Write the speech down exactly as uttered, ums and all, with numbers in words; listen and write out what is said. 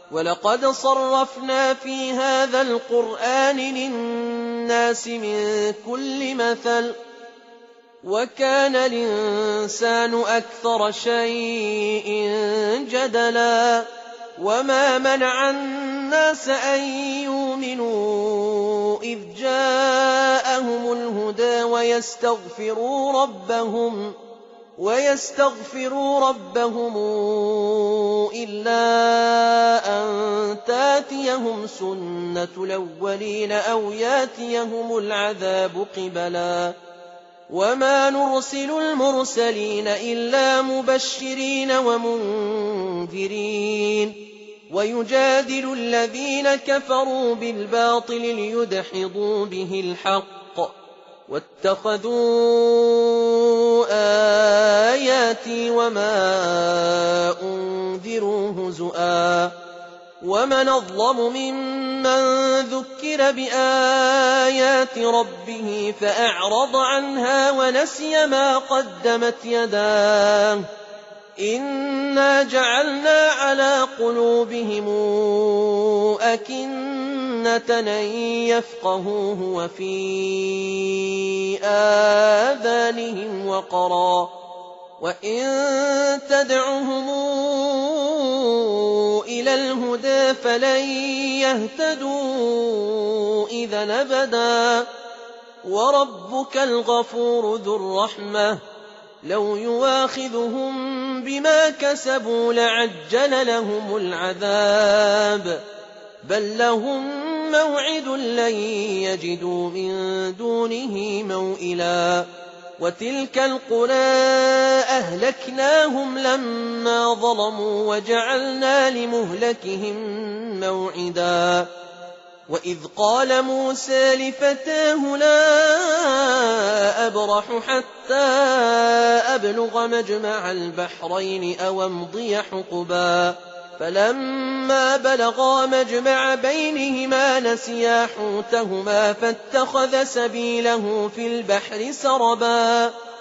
وَلَقَدْ صَرَّفْنَا فِي هَذَا الْقُرْآنِ لِلنَّاسِ مِنْ كُلِّ مَثَلٍ وَكَانَ الْإِنسَانُ أَكْثَرَ شَيْءٍ جَدَلًا وَمَا مَنَعَ النَّاسَ أَن يُؤْمِنُوا إِذْ جَاءَهُمُ الْهُدَىٰ وَيَسْتَغْفِرُوا رَبَّهُمْ وَيَسْتَغْفِرُوا رَبَّهُمْ إِلَّا أَن تَأْتِيَهُمْ سُنَّةُ الْأَوَّلِينَ أَوْ يَأْتِيَهُمُ الْعَذَابُ قِبَلًا وَمَا نُرْسِلُ الْمُرْسَلِينَ إِلَّا مُبَشِّرِينَ وَمُنذِرِينَ وَيُجَادِلُ الَّذِينَ كَفَرُوا بِالْبَاطِلِ لِيُدْحِضُوا بِهِ الْحَقَّ وَاتَّخَذُوا آيَاتِي وَمَا أُنذِرُوا هُزُوًا وَمَنْ أَظْلَمُ مِمَّنْ ذُكِّرَ بِآيَاتِ رَبِّهِ فَأَعْرَضَ عَنْهَا وَنَسِيَ مَا قَدَّمَتْ يَدَاهُ إِنَّا جَعَلْنَا عَلَى قُلُوبِهِمْ أَكِنَّةً أَن يَفْقَهُوهُ وَفِي آذَانِهِمْ وَقْرًا وَإِن تَدْعُهُمْ إِلَى الْهُدَىٰ فَلَن يَهْتَدُوا إِذًا أَبَدًا وَرَبُّكَ الْغَفُورُ ذُو الرَّحْمَةِ لَوْ يُؤَاخِذُهُم بِمَا كَسَبُوا لَعَجَّلَ لَهُمُ الْعَذَابَ بَل لَّهُم مَّوْعِدٌ لَّن يَجِدُوا مِن دُونِهِ مَوْئِلًا وَتِلْكَ الْقُرَىٰ أَهْلَكْنَاهُمْ لَمَّا ظَلَمُوا وَجَعَلْنَا لِمُهْلِكِهِم مَّوْعِدًا وَإِذْ قَالَ مُوسَىٰ لِفَتَاهُ لَا أَبْرَحُ حَتَّىٰ أَبْلُغَ مَجْمَعَ الْبَحْرَيْنِ أَوْ أَمْضِيَ حُقُبًا فَلَمَّا بَلَغَا مَجْمَعَ بَيْنِهِمَا نَسِيَا حُوتَهُمَا فَاتَّخَذَ سَبِيلَهُ فِي الْبَحْرِ سَرَبًا